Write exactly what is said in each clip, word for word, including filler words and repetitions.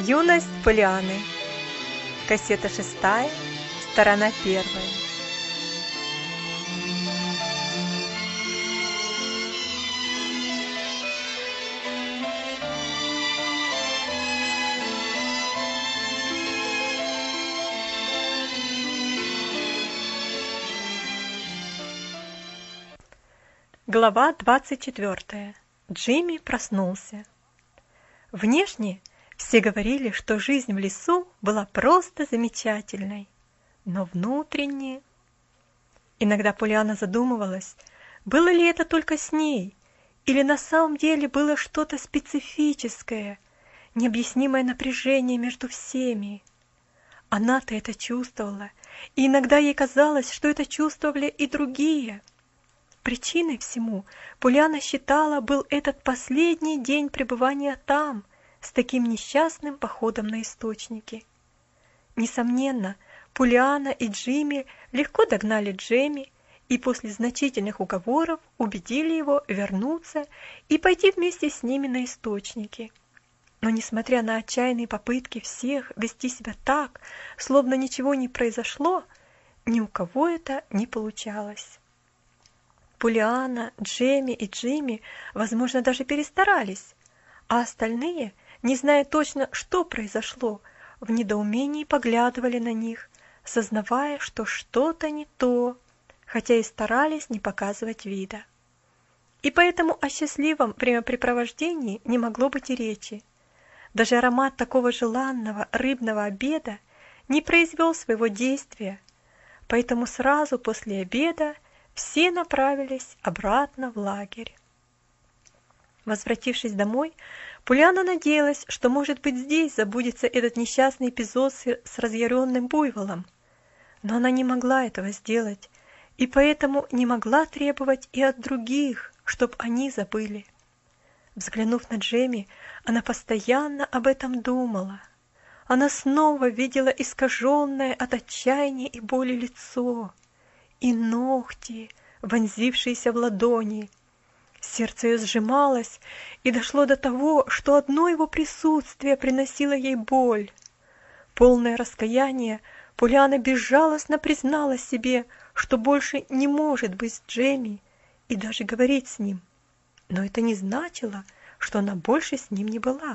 Юность Полианны. Кассета шестая, сторона первая. Глава двадцать четвёртая. Джимми проснулся. Внешне все говорили, что жизнь в лесу была просто замечательной, но внутренне... Иногда Полианна задумывалась, было ли это только с ней, или на самом деле было что-то специфическое, необъяснимое напряжение между всеми. Она-то это чувствовала, и иногда ей казалось, что это чувствовали и другие. Причиной всему Полианна считала был этот последний день пребывания там, с таким несчастным походом на источники. Несомненно, Полианна и Джимми легко догнали Джемми и после значительных уговоров убедили его вернуться и пойти вместе с ними на источники. Но несмотря на отчаянные попытки всех вести себя так, словно ничего не произошло, ни у кого это не получалось. Полианна, Джемми и Джимми, возможно, даже перестарались, а остальные, не зная точно, что произошло, в недоумении поглядывали на них, сознавая, что что-то не то, хотя и старались не показывать вида. И поэтому о счастливом времяпрепровождении не могло быть и речи. Даже аромат такого желанного рыбного обеда не произвел своего действия, поэтому сразу после обеда все направились обратно в лагерь. Возвратившись домой, Полианна надеялась, что, может быть, здесь забудется этот несчастный эпизод с разъяренным буйволом. Но она не могла этого сделать, и поэтому не могла требовать и от других, чтоб они забыли. Взглянув на Джемми, она постоянно об этом думала. Она снова видела искаженное от отчаяния и боли лицо, и ногти, вонзившиеся в ладони. Сердце ее сжималось, и дошло до того, что одно его присутствие приносило ей боль. Полное раскаяние, Полианна безжалостно признала себе, что больше не может быть с Джемми и даже говорить с ним. Но это не значило, что она больше с ним не была.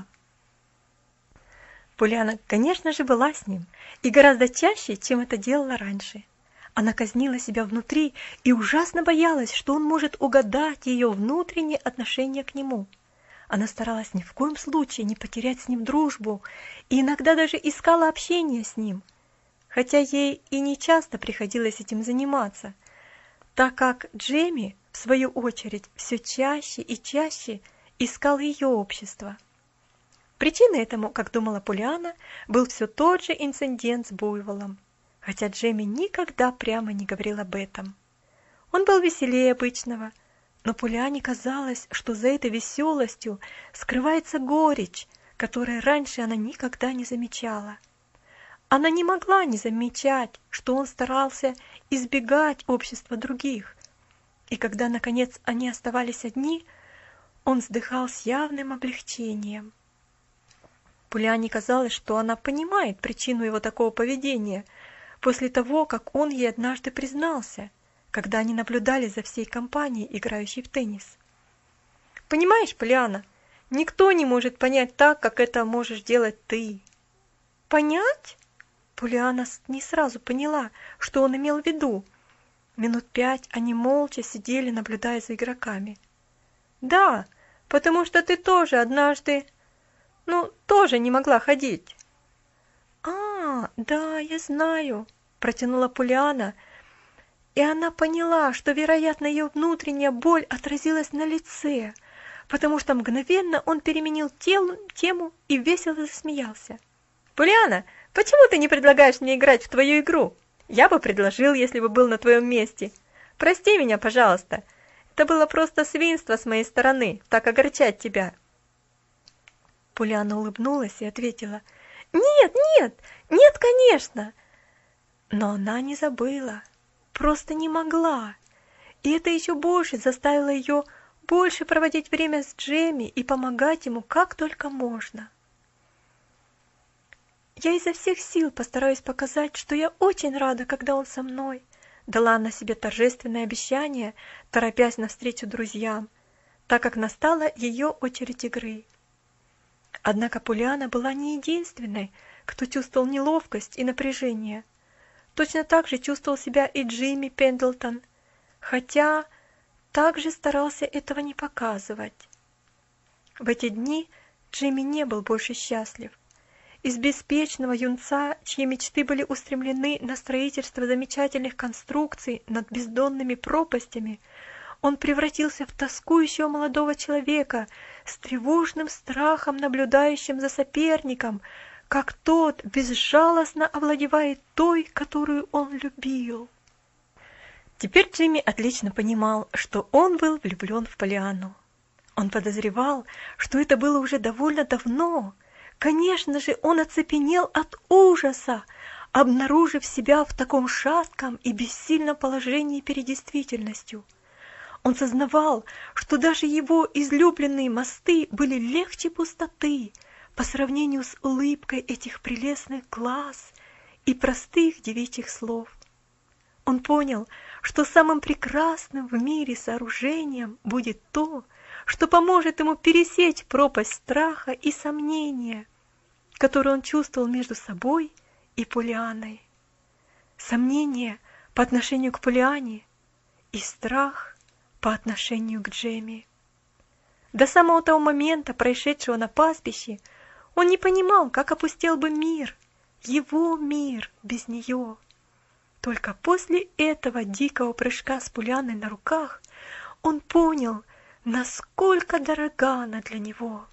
Полианна, конечно же, была с ним, и гораздо чаще, чем это делала раньше. Она казнила себя внутри и ужасно боялась, что он может угадать ее внутреннее отношение к нему. Она старалась ни в коем случае не потерять с ним дружбу и иногда даже искала общение с ним, хотя ей и не часто приходилось этим заниматься, так как Джемми, в свою очередь, все чаще и чаще искал ее общество. Причиной этому, как думала Полианна, был все тот же инцидент с буйволом, хотя Джемми никогда прямо не говорил об этом. Он был веселее обычного, но Полианне казалось, что за этой веселостью скрывается горечь, которой раньше она никогда не замечала. Она не могла не замечать, что он старался избегать общества других, и когда, наконец, они оставались одни, он вздыхал с явным облегчением. Полианне казалось, что она понимает причину его такого поведения, после того, как он ей однажды признался, когда они наблюдали за всей компанией, играющей в теннис. «Понимаешь, Полианна, никто не может понять так, как это можешь делать ты». «Понять?» Полианна не сразу поняла, что он имел в виду. Минут пять они молча сидели, наблюдая за игроками. «Да, потому что ты тоже однажды, ну, тоже не могла ходить». «А, да, я знаю», — протянула Полианна, и она поняла, что, вероятно, ее внутренняя боль отразилась на лице, потому что мгновенно он переменил тел, тему и весело засмеялся. «Полианна, почему ты не предлагаешь мне играть в твою игру? Я бы предложил, если бы был на твоем месте. Прости меня, пожалуйста. Это было просто свинство с моей стороны, так огорчать тебя». Полианна улыбнулась и ответила: «Нет, нет, нет, конечно!» Но она не забыла, просто не могла, и это еще больше заставило ее больше проводить время с Джемми и помогать ему как только можно. Я изо всех сил постараюсь показать, что я очень рада, когда он со мной. Дала она себе торжественное обещание, торопясь навстречу друзьям, так как настала ее очередь игры. Однако Полианна была не единственной, кто чувствовал неловкость и напряжение. Точно так же чувствовал себя и Джимми Пендлтон, хотя также старался этого не показывать. В эти дни Джимми не был больше счастлив. Из беспечного юнца, чьи мечты были устремлены на строительство замечательных конструкций над бездонными пропастями, он превратился в тоскующего молодого человека с тревожным страхом, наблюдающим за соперником, как тот безжалостно овладевает той, которую он любил. Теперь Джимми отлично понимал, что он был влюблен в Полианну. Он подозревал, что это было уже довольно давно. Конечно же, он оцепенел от ужаса, обнаружив себя в таком шатком и бессильном положении перед действительностью. Он сознавал, что даже его излюбленные мосты были легче пустоты по сравнению с улыбкой этих прелестных глаз и простых девичьих слов. Он понял, что самым прекрасным в мире сооружением будет то, что поможет ему пересечь пропасть страха и сомнения, которую он чувствовал между собой и Полианной. Сомнение по отношению к Полианне и страх по отношению к Джемме. До самого того момента, происшедшего на пастбище, он не понимал, как опустел бы мир, его мир без нее. Только после этого дикого прыжка с Полианной на руках он понял, насколько дорога она для него.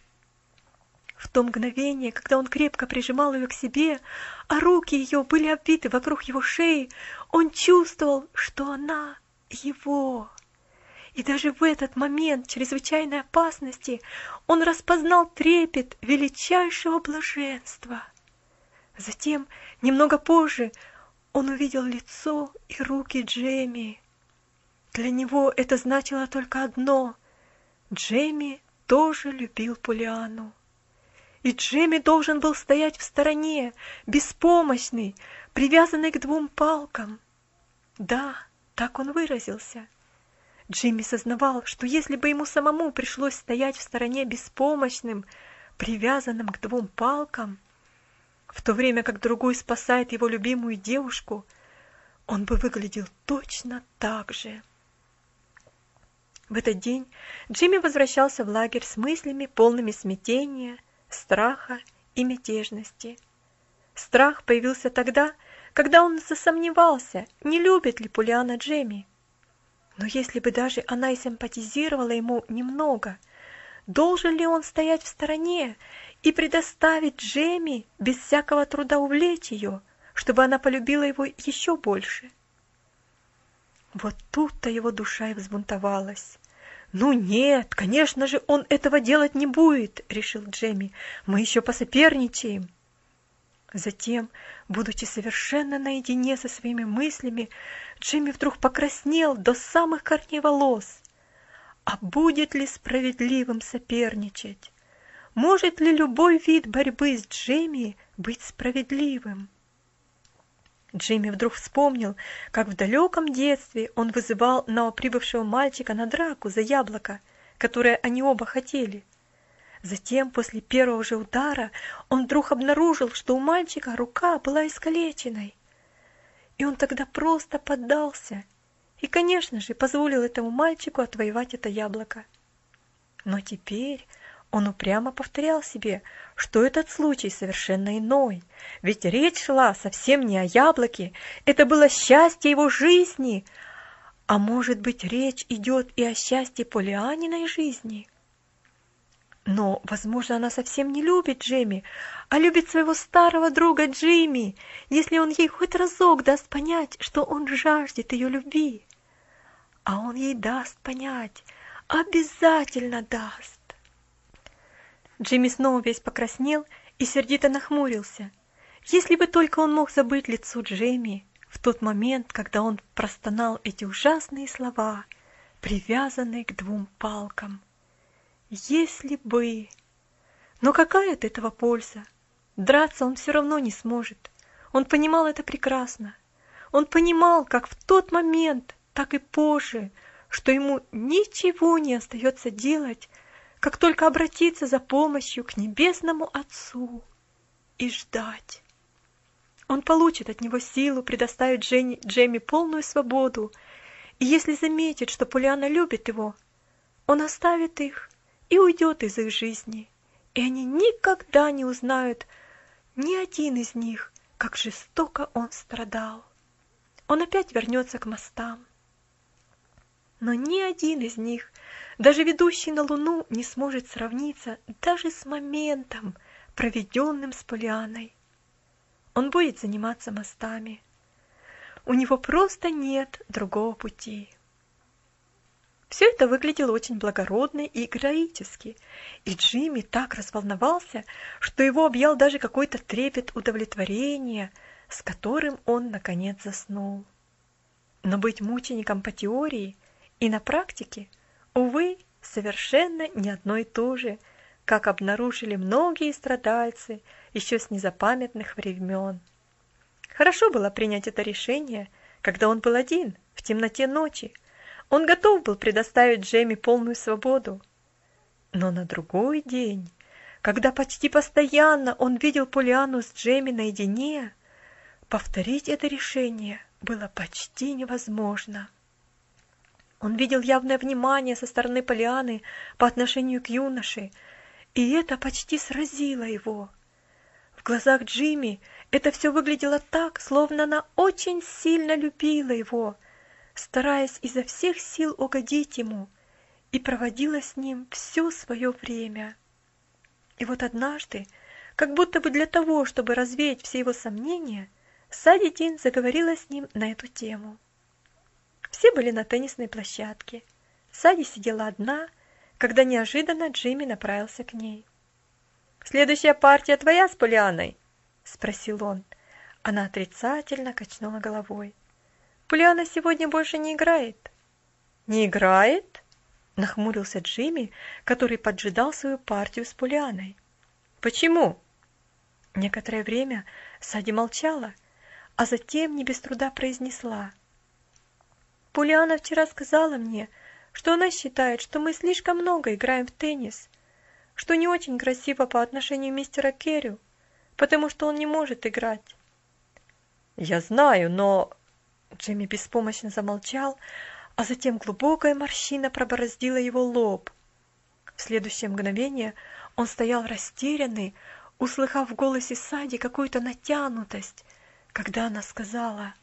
В то мгновение, когда он крепко прижимал ее к себе, а руки ее были обвиты вокруг его шеи, он чувствовал, что она его. И даже в этот момент чрезвычайной опасности он распознал трепет величайшего блаженства. Затем, немного позже, он увидел лицо и руки Джемме. Для него это значило только одно: Джемме тоже любил Полианну. И Джемме должен был стоять в стороне, беспомощный, привязанный к двум палкам. Да, так он выразился. Джимми сознавал, что если бы ему самому пришлось стоять в стороне беспомощным, привязанным к двум палкам, в то время как другой спасает его любимую девушку, он бы выглядел точно так же. В этот день Джимми возвращался в лагерь с мыслями, полными смятения, страха и мятежности. Страх появился тогда, когда он засомневался, не любит ли Полианна Джемме. Но если бы даже она и симпатизировала ему немного, должен ли он стоять в стороне и предоставить Джемме без всякого труда увлечь ее, чтобы она полюбила его еще больше? Вот тут-то его душа и взбунтовалась. «Ну нет, конечно же, он этого делать не будет», — решил Джемми. «Мы еще посоперничаем». Затем, будучи совершенно наедине со своими мыслями, Джимми вдруг покраснел до самых корней волос. А будет ли справедливым соперничать? Может ли любой вид борьбы с Джимми быть справедливым? Джимми вдруг вспомнил, как в далеком детстве он вызывал новоприбывшего мальчика на драку за яблоко, которое они оба хотели. Затем, после первого же удара, он вдруг обнаружил, что у мальчика рука была искалеченной. И он тогда просто поддался и, конечно же, позволил этому мальчику отвоевать это яблоко. Но теперь он упрямо повторял себе, что этот случай совершенно иной, ведь речь шла совсем не о яблоке, это было счастье его жизни. А может быть, речь идет и о счастье Полианниной жизни? Но, возможно, она совсем не любит Джемме, а любит своего старого друга Джимми, если он ей хоть разок даст понять, что он жаждет ее любви. А он ей даст понять, обязательно даст. Джимми снова весь покраснел и сердито нахмурился. Если бы только он мог забыть лицо Джемми в тот момент, когда он простонал эти ужасные слова, привязанные к двум палкам. Если бы... Но какая от этого польза? Драться он все равно не сможет. Он понимал это прекрасно. Он понимал, как в тот момент, так и позже, что ему ничего не остается делать, как только обратиться за помощью к Небесному Отцу и ждать. Он получит от него силу предоставить Дженни, Джейми полную свободу, и если заметит, что Полианна любит его, он оставит их и уйдет из их жизни, и они никогда не узнают, ни один из них, как жестоко он страдал. Он опять вернется к мостам. Но ни один из них, даже ведущий на Луну, не сможет сравниться даже с моментом, проведенным с Полианной. Он будет заниматься мостами. У него просто нет другого пути. Все это выглядело очень благородно и героически, и Джимми так разволновался, что его объял даже какой-то трепет удовлетворения, с которым он, наконец, заснул. Но быть мучеником по теории и на практике, увы, совершенно не одно и то же, как обнаружили многие страдальцы еще с незапамятных времен. Хорошо было принять это решение, когда он был один, в темноте ночи. Он готов был предоставить Джейми полную свободу. Но на другой день, когда почти постоянно он видел Полианну с Джейми наедине, повторить это решение было почти невозможно. Он видел явное внимание со стороны Полианны по отношению к юноше, и это почти сразило его. В глазах Джимми это все выглядело так, словно она очень сильно любила его, стараясь изо всех сил угодить ему, и проводила с ним все свое время. И вот однажды, как будто бы для того, чтобы развеять все его сомнения, Сади Дин заговорила с ним на эту тему. Все были на теннисной площадке. Сади сидела одна, когда неожиданно Джимми направился к ней. «Следующая партия твоя с Полианной?» — спросил он. Она отрицательно качнула головой. «Полианна сегодня больше не играет». «Не играет?» — нахмурился Джимми, который поджидал свою партию с Полианной. «Почему?» Некоторое время Сади молчала, а затем не без труда произнесла. «Полианна вчера сказала мне, что она считает, что мы слишком много играем в теннис, что не очень красиво по отношению к мистеру Керрю, потому что он не может играть». «Я знаю, но...» Джимми беспомощно замолчал, а затем глубокая морщина пробороздила его лоб. В следующее мгновение он стоял растерянный, услыхав в голосе Сади какую-то натянутость, когда она сказала: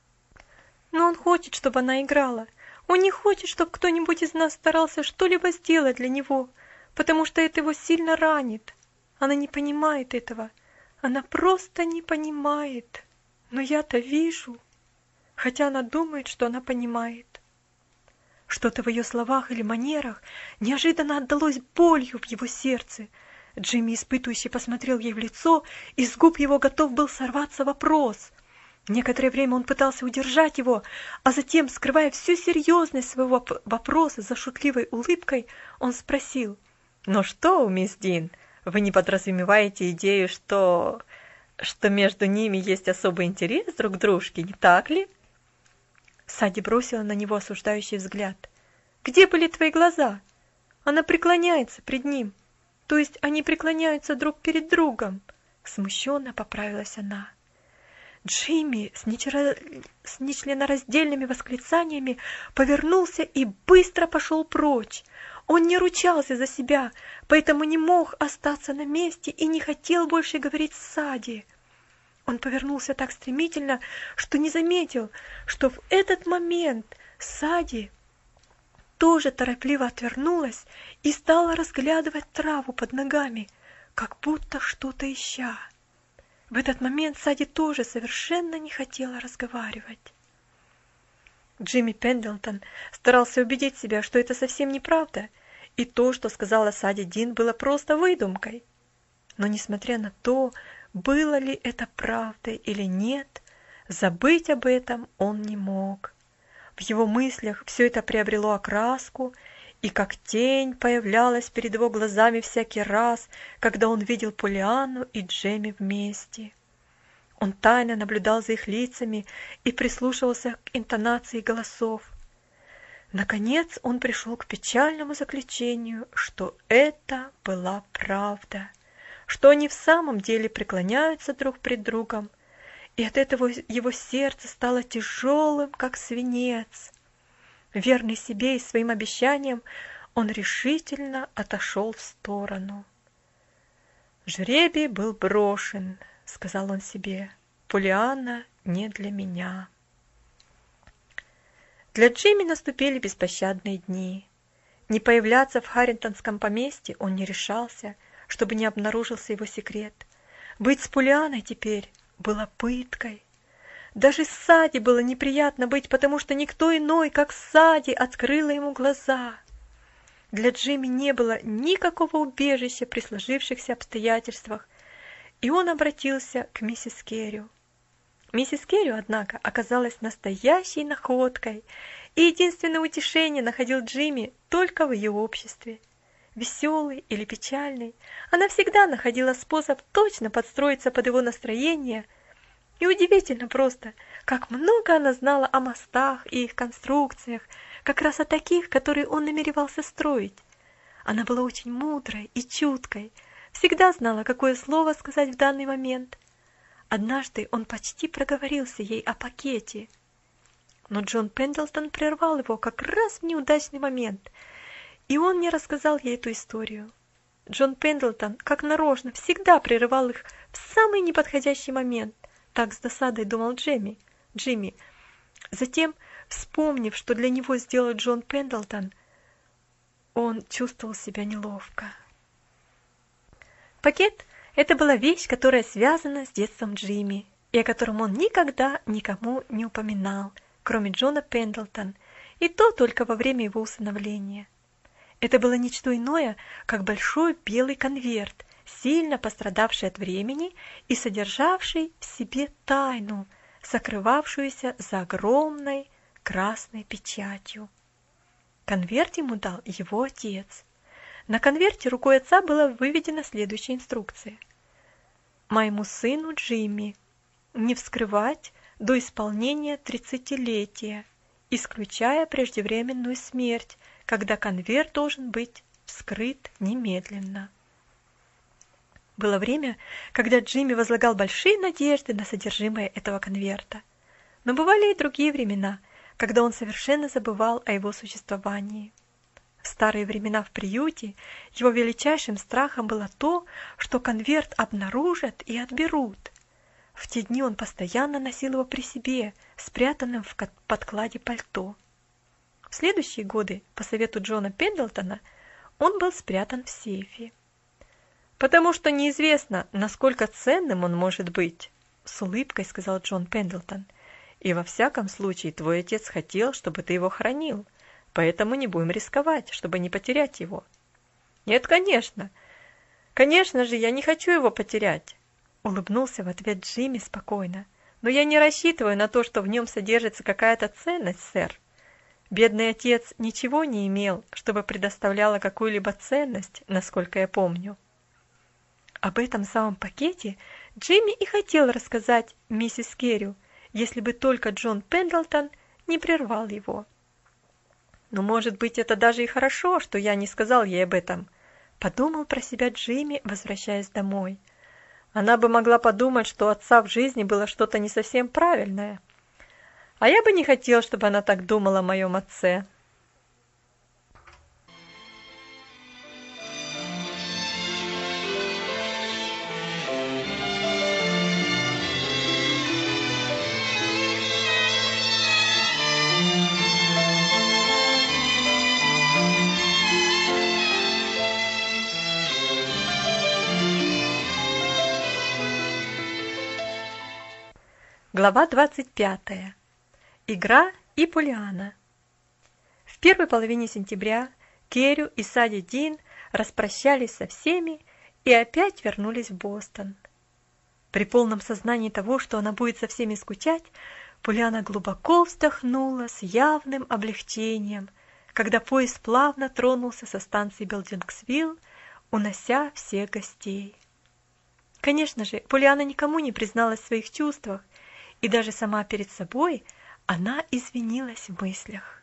«Но он хочет, чтобы она играла. Он не хочет, чтобы кто-нибудь из нас старался что-либо сделать для него, потому что это его сильно ранит. Она не понимает этого. Она просто не понимает. Но я-то вижу». Хотя она думает, что она понимает. Что-то в ее словах или манерах неожиданно отдалось болью в его сердце. Джимми испытующе посмотрел ей в лицо, и с губ его готов был сорваться вопрос. Некоторое время он пытался удержать его, а затем, скрывая всю серьезность своего вопроса за шутливой улыбкой, он спросил: «Ну что, мисс Дин, вы не подразумеваете идею, что... что между ними есть особый интерес друг к дружке, не так ли?» Сади бросила на него осуждающий взгляд. «Где были твои глаза? Она преклоняется пред ним. То есть они преклоняются друг перед другом». Смущенно поправилась она. Джимми с, нечера... с нечленораздельными восклицаниями повернулся и быстро пошел прочь. Он не ручался за себя, поэтому не мог остаться на месте и не хотел больше говорить с Сади. Он повернулся так стремительно, что не заметил, что в этот момент Сади тоже торопливо отвернулась и стала разглядывать траву под ногами, как будто что-то ища. В этот момент Сади тоже совершенно не хотела разговаривать. Джимми Пендлтон старался убедить себя, что это совсем неправда, и то, что сказала Сади Дин, было просто выдумкой. Но несмотря на то, было ли это правдой или нет, забыть об этом он не мог. В его мыслях все это приобрело окраску, и как тень появлялась перед его глазами всякий раз, когда он видел Поллианну и Джемми вместе. Он тайно наблюдал за их лицами и прислушивался к интонации голосов. Наконец он пришел к печальному заключению, что это была правда, что они в самом деле преклоняются друг пред другом, и от этого его сердце стало тяжелым, как свинец. Верный себе и своим обещаниям, он решительно отошел в сторону. «Жребий был брошен», — сказал он себе, — «Поллианна не для меня». Для Джимми наступили беспощадные дни. Не появляться в Харрингтонском поместье он не решался, чтобы не обнаружился его секрет. Быть с Поллианной теперь было пыткой. Даже Сади было неприятно быть, потому что никто иной, как Сади, открыла ему глаза. Для Джимми не было никакого убежища при сложившихся обстоятельствах, и он обратился к миссис Керрю. Миссис Керрю, однако, оказалась настоящей находкой, и единственное утешение находил Джимми только в ее обществе. Веселый или печальный, она всегда находила способ точно подстроиться под его настроение. И удивительно просто, как много она знала о мостах и их конструкциях, как раз о таких, которые он намеревался строить. Она была очень мудрой и чуткой, всегда знала, какое слово сказать в данный момент. Однажды он почти проговорился ей о пакете, но Джон Пендлтон прервал его как раз в неудачный момент, и он не рассказал ей эту историю. Джон Пендлтон, как нарочно, всегда прерывал их в самый неподходящий момент. Так с досадой думал Джимми. Джимми. Затем, вспомнив, что для него сделал Джон Пендлтон, он чувствовал себя неловко. Пакет — это была вещь, которая связана с детством Джимми, и о котором он никогда никому не упоминал, кроме Джона Пендлтона, и то только во время его усыновления. Это было ничто иное, как большой белый конверт, сильно пострадавший от времени и содержавший в себе тайну, сокрывавшуюся за огромной красной печатью. Конверт ему дал его отец. На конверте рукой отца была выведена следующая инструкция. «Моему сыну Джимми не вскрывать до исполнения тридцатилетия, исключая преждевременную смерть, когда конверт должен быть вскрыт немедленно». Было время, когда Джимми возлагал большие надежды на содержимое этого конверта. Но бывали и другие времена, когда он совершенно забывал о его существовании. В старые времена в приюте его величайшим страхом было то, что конверт обнаружат и отберут. В те дни он постоянно носил его при себе, спрятанным в подкладе пальто. В следующие годы, по совету Джона Пендлтона, он был спрятан в сейфе. «Потому что неизвестно, насколько ценным он может быть», — с улыбкой сказал Джон Пендлтон. «И во всяком случае твой отец хотел, чтобы ты его хранил, поэтому не будем рисковать, чтобы не потерять его». «Нет, конечно. Конечно же, я не хочу его потерять», — улыбнулся в ответ Джимми спокойно. «Но я не рассчитываю на то, что в нем содержится какая-то ценность, сэр. Бедный отец ничего не имел, чтобы предоставляло какую-либо ценность, насколько я помню». Об этом самом пакете Джимми и хотел рассказать миссис Керрю, если бы только Джон Пендлтон не прервал его. «Но, может быть, это даже и хорошо, что я не сказал ей об этом», — подумал про себя Джимми, возвращаясь домой. «Она бы могла подумать, что у отца в жизни было что-то не совсем правильное. А я бы не хотел, чтобы она так думала о моем отце». Глава двадцать пятая. Игра и Поллианна. В первой половине сентября Керрю и Сади Дин распрощались со всеми и опять вернулись в Бостон. При полном сознании того, что она будет со всеми скучать, Поллианна глубоко вздохнула с явным облегчением, когда поезд плавно тронулся со станции Белдингсвилл, унося всех гостей. Конечно же, Поллианна никому не призналась в своих чувствах, и даже сама перед собой она извинилась в мыслях.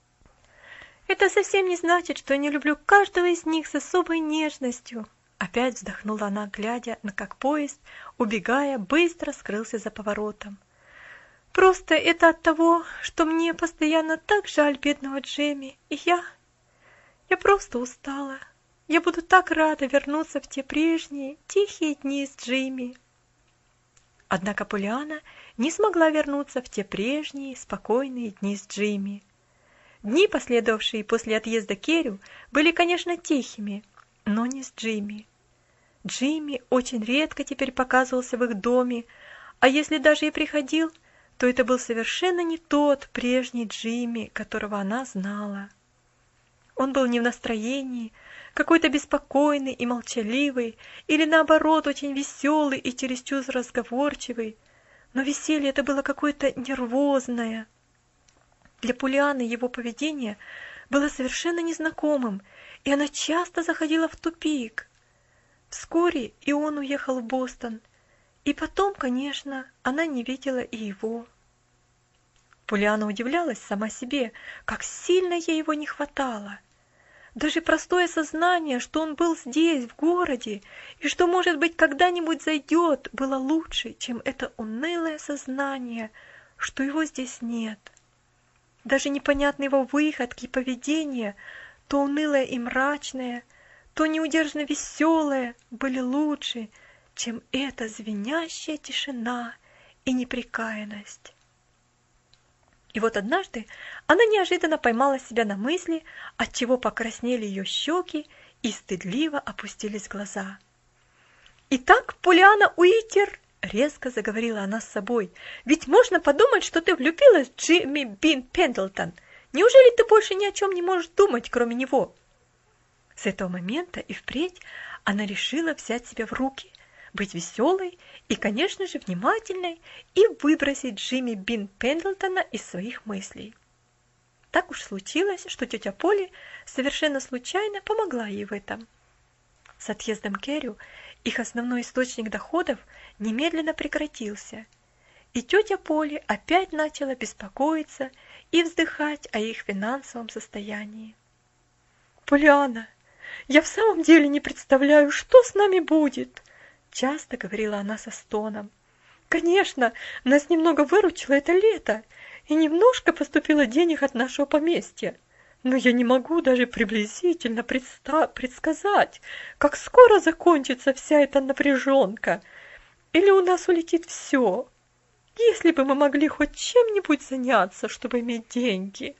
«Это совсем не значит, что я не люблю каждого из них с особой нежностью», опять вздохнула она, глядя на как поезд, убегая, быстро скрылся за поворотом. «Просто это от того, что мне постоянно так жаль бедного Джемми, и я... я просто устала. Я буду так рада вернуться в те прежние тихие дни с Джимми». Однако Поллианна не смогла вернуться в те прежние спокойные дни с Джимми. Дни, последовавшие после отъезда Керрю, были, конечно, тихими, но не с Джимми. Джимми очень редко теперь показывался в их доме, а если даже и приходил, то это был совершенно не тот прежний Джимми, которого она знала. Он был не в настроении, какой-то беспокойный и молчаливый, или наоборот, очень веселый и чересчур разговорчивый, но веселье это было какое-то нервозное. Для Поллианны его поведение было совершенно незнакомым, и она часто заходила в тупик. Вскоре и он уехал в Бостон, и потом, конечно, она не видела и его. Поллианна удивлялась сама себе, как сильно ей его не хватало. Даже простое сознание, что он был здесь, в городе, и что, может быть, когда-нибудь зайдет, было лучше, чем это унылое сознание, что его здесь нет. Даже непонятные его выходки и поведение, то унылое и мрачное, то неудержно веселое, были лучше, чем эта звенящая тишина и непрекаянность. И вот однажды она неожиданно поймала себя на мысли, отчего покраснели ее щеки и стыдливо опустились глаза. «Итак, Поллианна Уитер», — резко заговорила она с собой, «ведь можно подумать, что ты влюбилась в Джимми Бин Пендлтон. Неужели ты больше ни о чем не можешь думать, кроме него?» С этого момента и впредь она решила взять себя в руки, быть веселой и, конечно же, внимательной и выбросить Джимми Бин Пендлтона из своих мыслей. Так уж случилось, что тетя Полли совершенно случайно помогла ей в этом. С отъездом Керрю их основной источник доходов немедленно прекратился, и тетя Полли опять начала беспокоиться и вздыхать о их финансовом состоянии. «Поллианна, я в самом деле не представляю, что с нами будет», — часто говорила она со стоном. «Конечно, нас немного выручило это лето, и немножко поступило денег от нашего поместья. Но я не могу даже приблизительно предста- предсказать, как скоро закончится вся эта напряженка, или у нас улетит все. Если бы мы могли хоть чем-нибудь заняться, чтобы иметь деньги».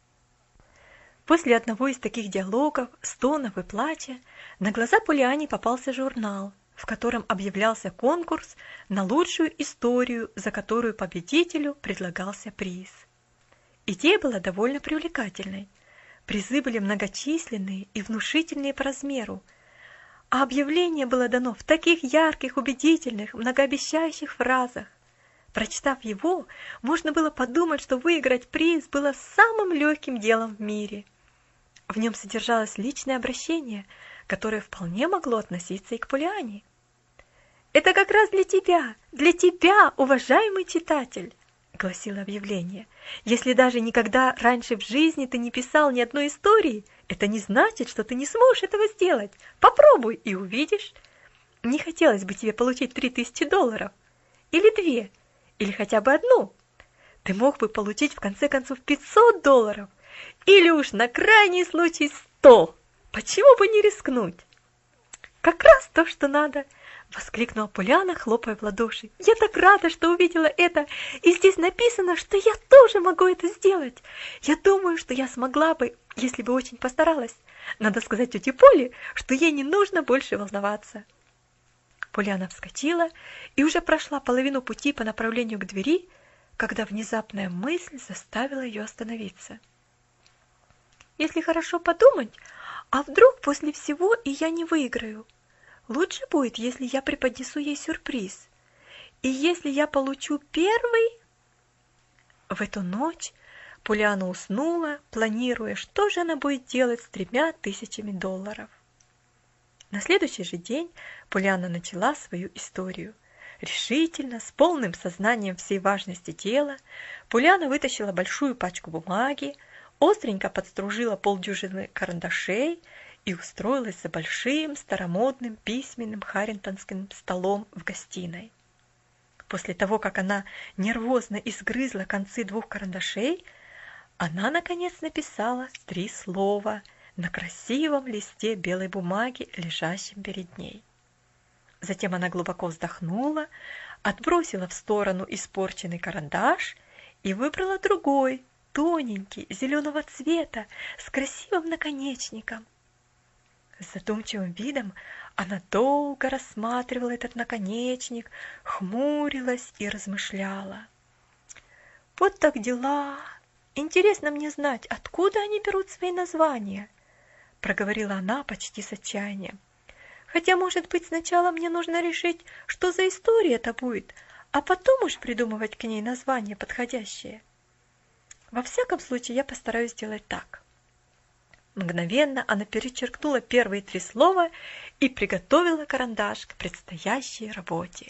После одного из таких диалогов, стонов и плача, на глаза Поллианне попался журнал, в котором объявлялся конкурс на лучшую историю, за которую победителю предлагался приз. Идея была довольно привлекательной. Призы были многочисленные и внушительные по размеру, а объявление было дано в таких ярких, убедительных, многообещающих фразах. Прочитав его, можно было подумать, что выиграть приз было самым легким делом в мире. В нем содержалось личное обращение, которое вполне могло относиться и к Поллианне. «Это как раз для тебя, для тебя, уважаемый читатель», — гласило объявление. «Если даже никогда раньше в жизни ты не писал ни одной истории, это не значит, что ты не сможешь этого сделать. Попробуй и увидишь. Не хотелось бы тебе получить три тысячи долларов, или две, или хотя бы одну. Ты мог бы получить в конце концов пятьсот долларов, или уж на крайний случай сто. Почему бы не рискнуть?» «Как раз то, что надо!» — воскликнула Поллианна, хлопая в ладоши. «Я так рада, что увидела это, и здесь написано, что я тоже могу это сделать. Я думаю, что я смогла бы, если бы очень постаралась. Надо сказать тете Полли, что ей не нужно больше волноваться». Поллианна вскочила и уже прошла половину пути по направлению к двери, когда внезапная мысль заставила ее остановиться. «Если хорошо подумать, а вдруг после всего и я не выиграю? Лучше будет, если я преподнесу ей сюрприз. И если я получу первый...» В эту ночь Полианна уснула, планируя, что же она будет делать с тремя тысячами долларов. На следующий же день Полианна начала свою историю. Решительно, с полным сознанием всей важности дела, Полианна вытащила большую пачку бумаги, остренько подстружила полдюжины карандашей и устроилась за большим старомодным письменным харрингтонским столом в гостиной. После того, как она нервозно изгрызла концы двух карандашей, она, наконец, написала три слова на красивом листе белой бумаги, лежащем перед ней. Затем она глубоко вздохнула, отбросила в сторону испорченный карандаш и выбрала другой, тоненький, зеленого цвета, с красивым наконечником. С задумчивым видом она долго рассматривала этот наконечник, хмурилась и размышляла. «Вот так дела! Интересно мне знать, откуда они берут свои названия?» — проговорила она почти с отчаянием. «Хотя, может быть, сначала мне нужно решить, что за история это будет, а потом уж придумывать к ней название подходящее. Во всяком случае, я постараюсь сделать так». Мгновенно она перечеркнула первые три слова и приготовила карандаш к предстоящей работе.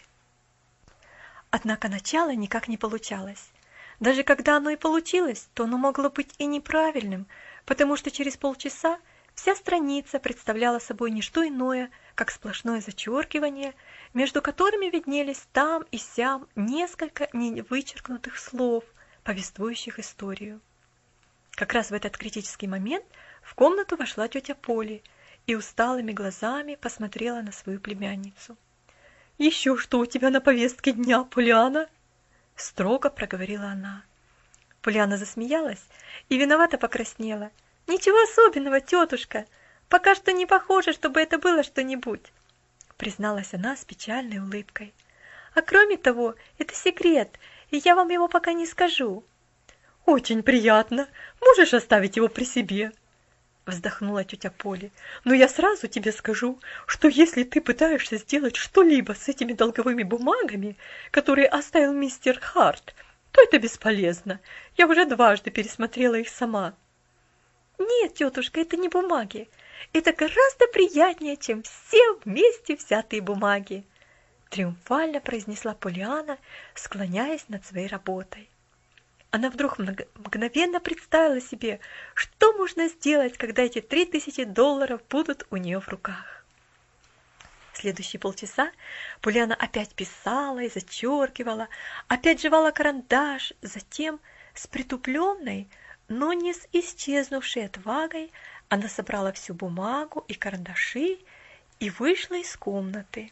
Однако начало никак не получалось. Даже когда оно и получилось, то оно могло быть и неправильным, потому что через полчаса вся страница представляла собой не что иное, как сплошное зачеркивание, между которыми виднелись там и сям несколько невычеркнутых слов, повествующих историю. Как раз в этот критический момент в комнату вошла тетя Поли и усталыми глазами посмотрела на свою племянницу. «Еще что у тебя на повестке дня, Полианна?» — строго проговорила она. Полианна засмеялась и виновато покраснела. «Ничего особенного, тетушка, пока что не похоже, чтобы это было что-нибудь», — призналась она с печальной улыбкой. «А кроме того, это секрет, и я вам его пока не скажу». «Очень приятно, можешь оставить его при себе», — вздохнула тетя Поли. «Но я сразу тебе скажу, что если ты пытаешься сделать что-либо с этими долговыми бумагами, которые оставил мистер Харт, то это бесполезно. Я уже дважды пересмотрела их сама». «Нет, тетушка, это не бумаги. Это гораздо приятнее, чем все вместе взятые бумаги», — триумфально произнесла Полианна, склоняясь над своей работой. Она вдруг мгновенно представила себе, что можно сделать, когда эти три тысячи долларов будут у нее в руках. В следующие полчаса Полианна опять писала и зачеркивала, опять жевала карандаш, затем с притупленной, но не с исчезнувшей отвагой она собрала всю бумагу и карандаши и вышла из комнаты.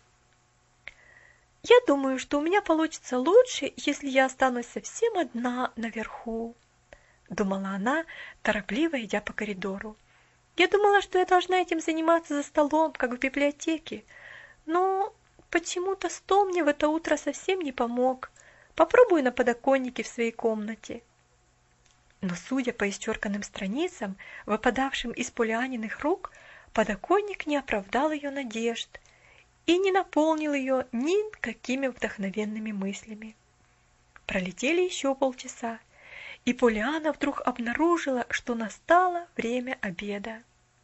«Я думаю, что у меня получится лучше, если я останусь совсем одна наверху», — думала она, торопливо идя по коридору. «Я думала, что я должна этим заниматься за столом, как в библиотеке, но почему-то стол мне в это утро совсем не помог. Попробую на подоконнике в своей комнате». Но, судя по исчерканным страницам, выпадавшим из Полианниных рук, подоконник не оправдал ее надежд и не наполнил ее никакими вдохновенными мыслями. Пролетели еще полчаса, и Полианна вдруг обнаружила, что настало время обеда.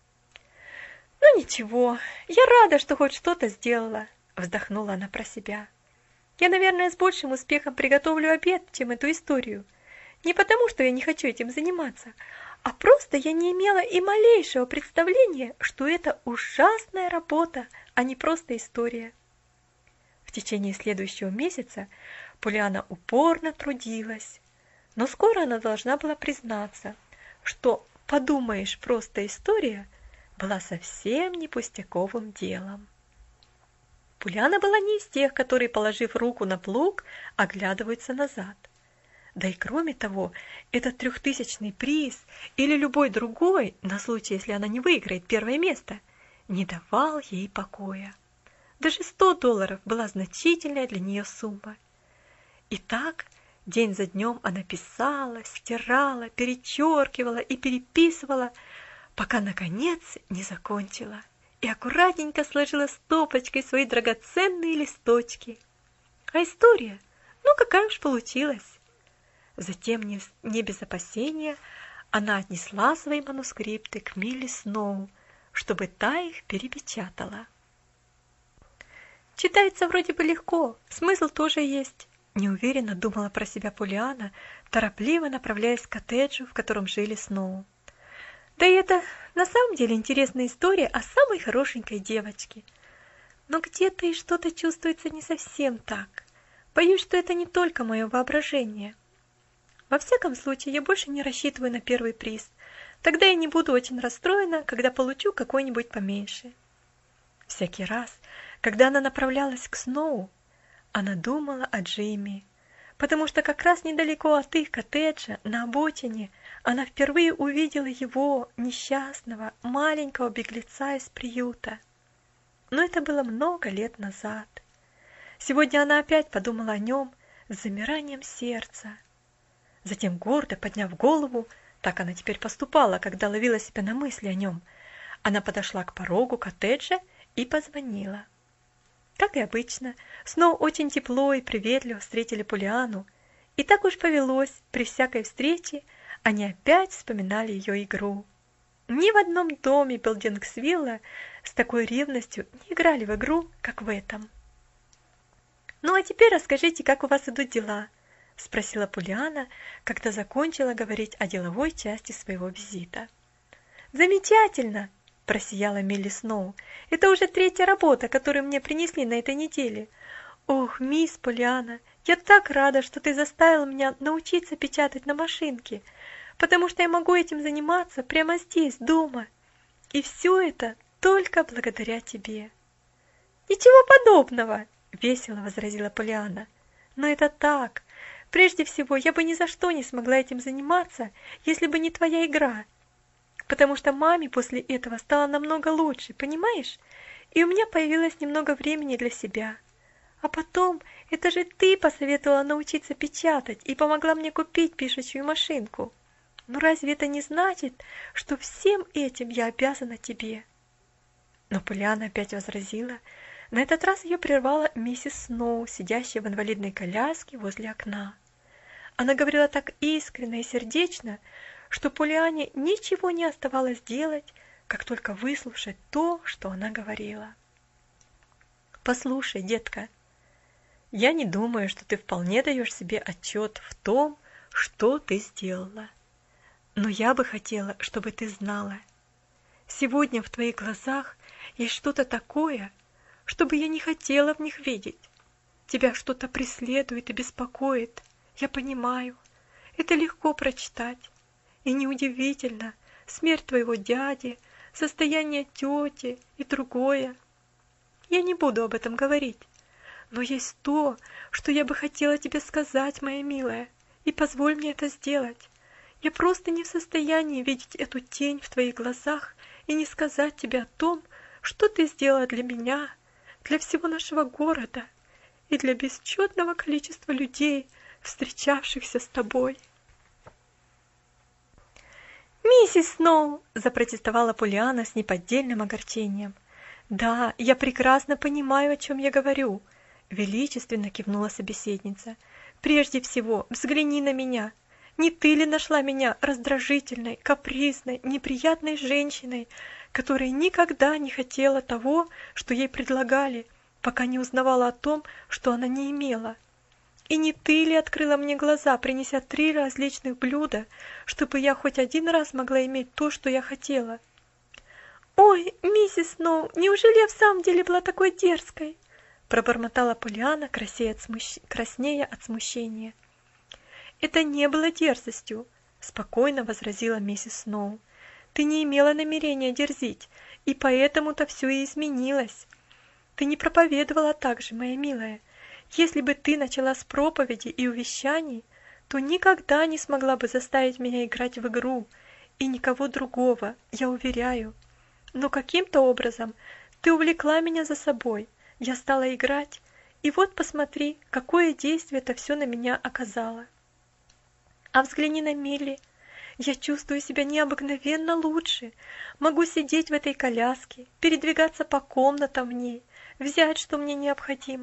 «Ну ничего, я рада, что хоть что-то сделала», — вздохнула она про себя. «Я, наверное, с большим успехом приготовлю обед, чем эту историю. Не потому, что я не хочу этим заниматься, а просто я не имела и малейшего представления, что это ужасная работа, а не просто история». В течение следующего месяца Полианна упорно трудилась, но скоро она должна была признаться, что «подумаешь, просто история» была совсем не пустяковым делом. Полианна была не из тех, которые, положив руку на плуг, оглядываются назад. Да и кроме того, этот трехтысячный приз или любой другой, на случай, если она не выиграет первое место, не давал ей покоя. Даже сто долларов была значительная для нее сумма. И так, день за днем она писала, стирала, перечеркивала и переписывала, пока, наконец, не закончила и аккуратненько сложила стопочкой свои драгоценные листочки. А история, ну какая уж получилась. Затем, не без опасения, она отнесла свои манускрипты к Милли Сноу, чтобы та их перепечатала. Читается вроде бы легко, смысл тоже есть, неуверенно думала про себя Поллианна, торопливо направляясь к коттеджу, в котором жили Сноу. Да и это на самом деле интересная история о самой хорошенькой девочке. Но где-то и что-то чувствуется не совсем так. Боюсь, что это не только мое воображение. Во всяком случае, я больше не рассчитываю на первый приз. Тогда я не буду очень расстроена, когда получу какой-нибудь поменьше. Всякий раз, когда она направлялась к Сноу, она думала о Джимми, потому что как раз недалеко от их коттеджа, на обочине, она впервые увидела его, несчастного, маленького беглеца из приюта. Но это было много лет назад. Сегодня она опять подумала о нем с замиранием сердца. Затем, гордо подняв голову, так она теперь поступала, когда ловила себя на мысли о нем, она подошла к порогу коттеджа и позвонила. Как и обычно, Сноу очень тепло и приветливо встретили Поллианну, и так уж повелось, при всякой встрече они опять вспоминали ее игру. Ни в одном доме Белдингсвилла с такой ревностью не играли в игру, как в этом. «Ну а теперь расскажите, как у вас идут дела?» — спросила Поллианна, когда закончила говорить о деловой части своего визита. «Замечательно!» — просияла Милли Сноу. «Это уже третья работа, которую мне принесли на этой неделе. Ох, мисс Поллианна, я так рада, что ты заставила меня научиться печатать на машинке, потому что я могу этим заниматься прямо здесь, дома. И все это только благодаря тебе». «Ничего подобного!» — весело возразила Поллианна. «Но это так. Прежде всего, я бы ни за что не смогла этим заниматься, если бы не твоя игра. Потому что маме после этого стало намного лучше, понимаешь? И у меня появилось немного времени для себя. А потом, это же ты посоветовала научиться печатать и помогла мне купить пишущую машинку. Ну разве это не значит, что всем этим я обязана тебе?» Но Поллианна опять возразила. На этот раз ее прервала миссис Сноу, сидящая в инвалидной коляске возле окна. Она говорила так искренне и сердечно, что Поллианне ничего не оставалось делать, как только выслушать то, что она говорила. «Послушай, детка, я не думаю, что ты вполне даешь себе отчет в том, что ты сделала. Но я бы хотела, чтобы ты знала. Сегодня в твоих глазах есть что-то такое, чтобы я не хотела в них видеть. Тебя что-то преследует и беспокоит. Я понимаю, это легко прочитать. И неудивительно, смерть твоего дяди, состояние тети и другое. Я не буду об этом говорить. Но есть то, что я бы хотела тебе сказать, моя милая, и позволь мне это сделать. Я просто не в состоянии видеть эту тень в твоих глазах и не сказать тебе о том, что ты сделала для меня, для всего нашего города и для бесчетного количества людей, встречавшихся с тобой». «Миссис Сноу!» – запротестовала Поллианна с неподдельным огорчением. «Да, я прекрасно понимаю, о чем я говорю», – величественно кивнула собеседница. «Прежде всего, взгляни на меня. Не ты ли нашла меня раздражительной, капризной, неприятной женщиной, которая никогда не хотела того, что ей предлагали, пока не узнавала о том, что она не имела? И не ты ли открыла мне глаза, принеся три различных блюда, чтобы я хоть один раз могла иметь то, что я хотела?» «Ой, миссис Сноу, неужели я в самом деле была такой дерзкой?» пробормотала Поллианна, краснея от, смущ... краснея от смущения. «Это не было дерзостью», — спокойно возразила миссис Сноу. «Ты не имела намерения дерзить, и поэтому-то все и изменилось. Ты не проповедовала так же, моя милая. Если бы ты начала с проповеди и увещаний, то никогда не смогла бы заставить меня играть в игру, и никого другого, я уверяю. Но каким-то образом ты увлекла меня за собой, я стала играть, и вот посмотри, какое действие это все на меня оказало. А взгляни на Милли. Я чувствую себя необыкновенно лучше, могу сидеть в этой коляске, передвигаться по комнатам в ней, взять, что мне необходимо,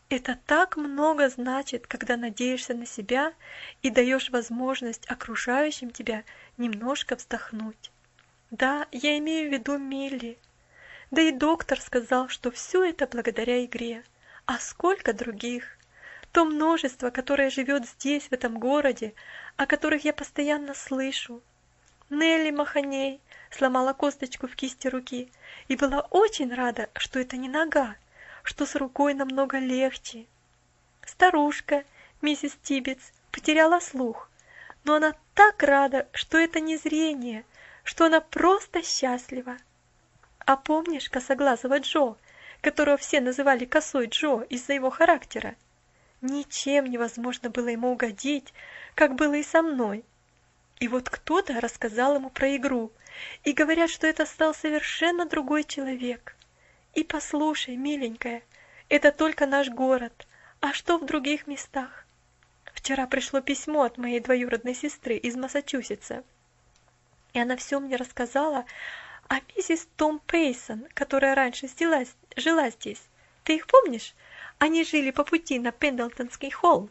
Это так много значит, когда надеешься на себя и даешь возможность окружающим тебя немножко вздохнуть. Да, я имею в виду Милли. Да и доктор сказал, что все это благодаря игре. А сколько других? То множество, которое живет здесь, в этом городе, о которых я постоянно слышу. Нелли Маханей сломала косточку в кисти руки и была очень рада, что это не нога, что с рукой намного легче. Старушка, миссис Тибетс, потеряла слух, но она так рада, что это не зрение, что она просто счастлива. А помнишь косоглазого Джо, которого все называли Косой Джо из-за его характера? Ничем невозможно было ему угодить, как было и со мной. И вот кто-то рассказал ему про игру, и говорят, что это стал совершенно другой человек. И послушай, миленькая, это только наш город, а что в других местах? Вчера пришло письмо от моей двоюродной сестры из Массачусетса, и она все мне рассказала о миссис Том Пейсон, которая раньше здесь, жила здесь. Ты их помнишь? Они жили по пути на Пендлтонский холм.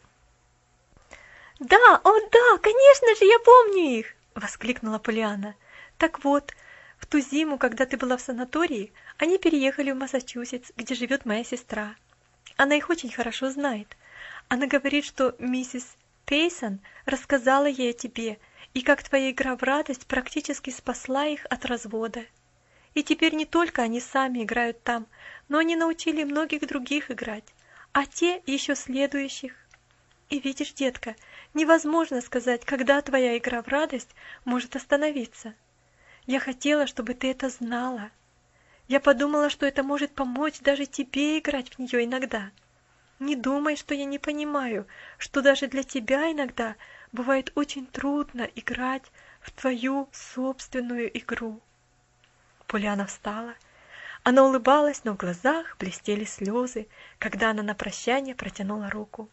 «Да, о да, конечно же, я помню их!» — воскликнула Полианна. «Так вот, в ту зиму, когда ты была в санатории, они переехали в Массачусетс, где живет моя сестра. Она их очень хорошо знает. Она говорит, что миссис Пейсон рассказала ей о тебе, и как твоя игра в радость практически спасла их от развода. И теперь не только они сами играют там, но они научили многих других играть, а те еще следующих. И видишь, детка, невозможно сказать, когда твоя игра в радость может остановиться. Я хотела, чтобы ты это знала. Я подумала, что это может помочь даже тебе играть в нее иногда. Не думай, что я не понимаю, что даже для тебя иногда бывает очень трудно играть в твою собственную игру». Полианна встала. Она улыбалась, но в глазах блестели слезы, когда она на прощание протянула руку.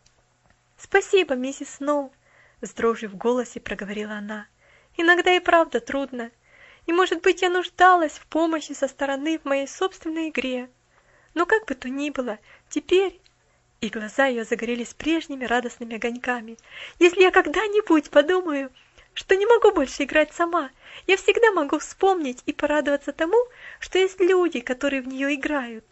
«Спасибо, миссис Сноу», — с дрожью в голосе проговорила она. «Иногда и правда трудно, и, может быть, я нуждалась в помощи со стороны в моей собственной игре. Но как бы то ни было, теперь...» И глаза ее загорелись прежними радостными огоньками. «Если я когда-нибудь подумаю, что не могу больше играть сама, я всегда могу вспомнить и порадоваться тому, что есть люди, которые в нее играют».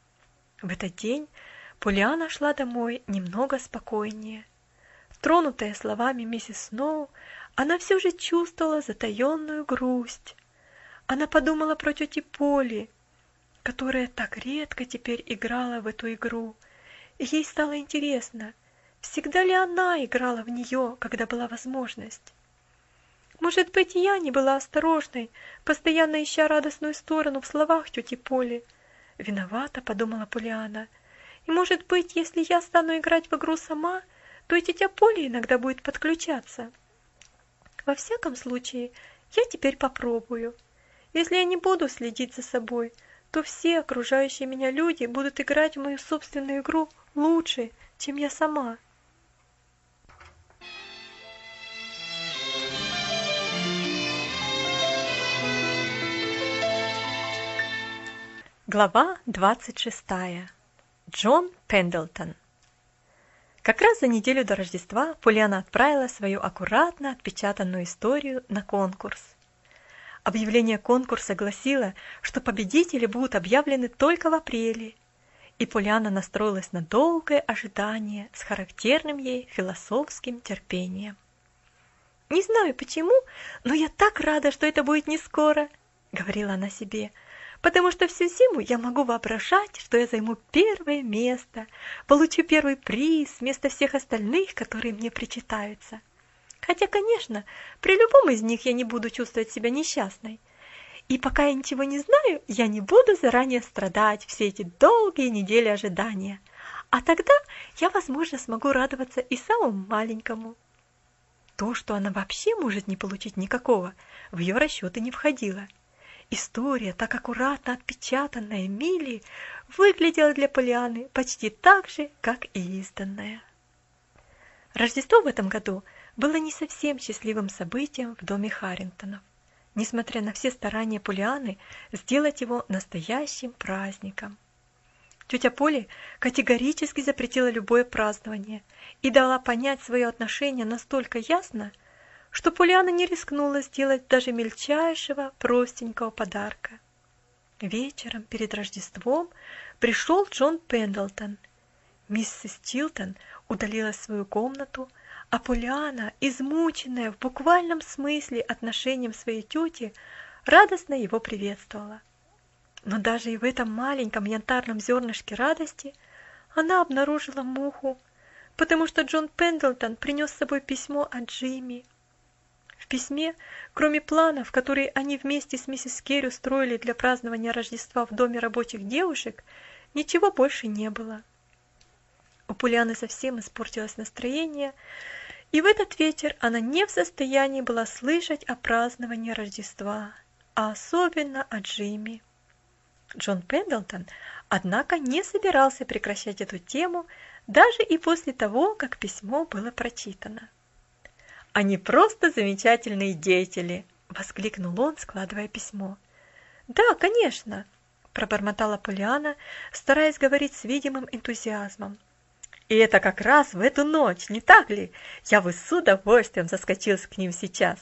В этот день Полианна шла домой немного спокойнее. Тронутая словами миссис Сноу, она все же чувствовала затаенную грусть. Она подумала про тетю Полли, которая так редко теперь играла в эту игру. И ей стало интересно, всегда ли она играла в нее, когда была возможность. «Может быть, и я не была осторожной, постоянно ища радостную сторону в словах тети Полли», — виновата, подумала Полианна. «И, может быть, если я стану играть в игру сама, то и тетя Полли иногда будет подключаться. Во всяком случае, я теперь попробую. Если я не буду следить за собой, то все окружающие меня люди будут играть в мою собственную игру лучше, чем я сама». Глава двадцать шестая. Джон Пендлтон. Как раз за неделю до Рождества Полианна отправила свою аккуратно отпечатанную историю на конкурс. Объявление конкурса гласило, что победители будут объявлены только в апреле, и Полианна настроилась на долгое ожидание с характерным ей философским терпением. «Не знаю почему, но я так рада, что это будет не скоро», — говорила она себе, «потому что всю зиму я могу воображать, что я займу первое место, получу первый приз вместо всех остальных, которые мне причитаются. Хотя, конечно, при любом из них я не буду чувствовать себя несчастной. И пока я ничего не знаю, я не буду заранее страдать все эти долгие недели ожидания. А тогда я, возможно, смогу радоваться и самому маленькому». То, что она вообще может не получить никакого, в ее расчеты не входило. История, так аккуратно отпечатанная Милли, выглядела для Полианны почти так же, как и изданная. Рождество в этом году было не совсем счастливым событием в доме Харрингтонов, несмотря на все старания Полианны сделать его настоящим праздником. Тетя Поли категорически запретила любое празднование и дала понять свое отношение настолько ясно, что Полианна не рискнула сделать даже мельчайшего простенького подарка. Вечером перед Рождеством пришел Джон Пендлтон. Миссис Чилтон удалилась в свою комнату, а Полианна, измученная в буквальном смысле отношением своей тети, радостно его приветствовала. Но даже и в этом маленьком янтарном зернышке радости она обнаружила муху, потому что Джон Пендлтон принес с собой письмо от Джимми. В письме, кроме планов, которые они вместе с миссис Керри строили для празднования Рождества в доме рабочих девушек, ничего больше не было. У Полианны совсем испортилось настроение, и в этот вечер она не в состоянии была слышать о праздновании Рождества, а особенно о Джимми. Джон Пендлтон, однако, не собирался прекращать эту тему даже и после того, как письмо было прочитано. «Они просто замечательные деятели!» — воскликнул он, складывая письмо. «Да, конечно!» — пробормотала Полианна, стараясь говорить с видимым энтузиазмом. «И это как раз в эту ночь, не так ли? Я бы с удовольствием заскочил к ним сейчас!»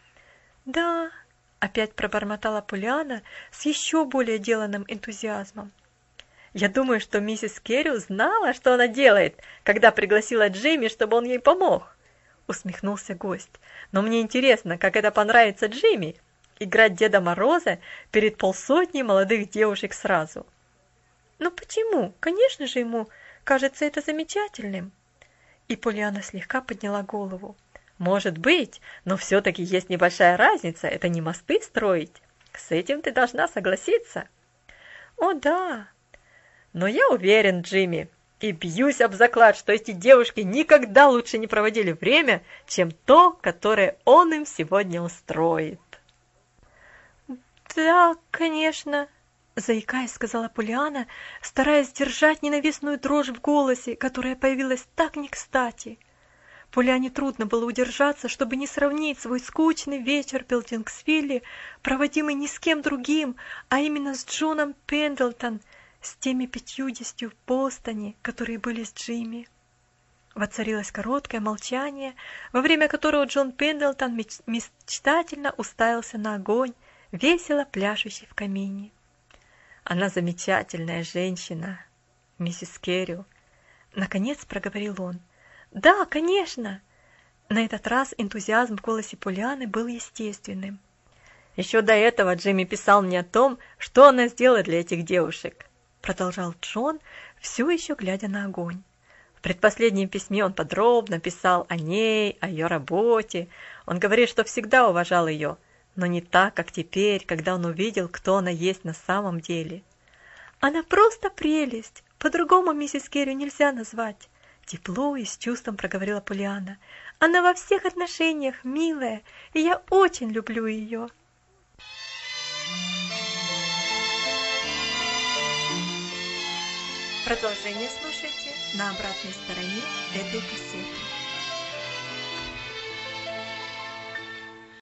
«Да!» — опять пробормотала Полианна с еще более деланным энтузиазмом. «Я думаю, что миссис Керри знала, что она делает, когда пригласила Джимми, чтобы он ей помог!» — усмехнулся гость. «Но мне интересно, как это понравится Джимми — играть Деда Мороза перед полсотней молодых девушек сразу». «Ну почему? Конечно же ему кажется это замечательным». И Полианна слегка подняла голову. «Может быть, но все-таки есть небольшая разница, это не мосты строить. С этим ты должна согласиться». «О, да». «Но я уверен, Джимми, и бьюсь об заклад, что эти девушки никогда лучше не проводили время, чем то, которое он им сегодня устроит». «Да, конечно», — заикаясь, сказала Полианна, стараясь сдержать ненавистную дрожь в голосе, которая появилась так не кстати. Полианне трудно было удержаться, чтобы не сравнить свой скучный вечер в Белдингсвилле, проводимый не с кем другим, а именно с Джоном Пендлтон, с теми пятьюдесятью в Бостоне, которые были с Джимми. Воцарилось короткое молчание, во время которого Джон Пендлтон мечтательно уставился на огонь, весело пляшущий в камине. «Она замечательная женщина, миссис Керри», — наконец проговорил он. «Да, конечно!» На этот раз энтузиазм в голосе Полианны был естественным. «Еще до этого Джимми писал мне о том, что она сделала для этих девушек», — продолжал Джон, все еще глядя на огонь. В предпоследнем письме он подробно писал о ней, о ее работе. Он говорит, что всегда уважал ее, но не так, как теперь, когда он увидел, кто она есть на самом деле. «Она просто прелесть! По-другому миссис Керри нельзя назвать!» Тепло и с чувством проговорила Полианна. «Она во всех отношениях милая, и я очень люблю ее!» Продолжение слушайте на обратной стороне этой кассеты.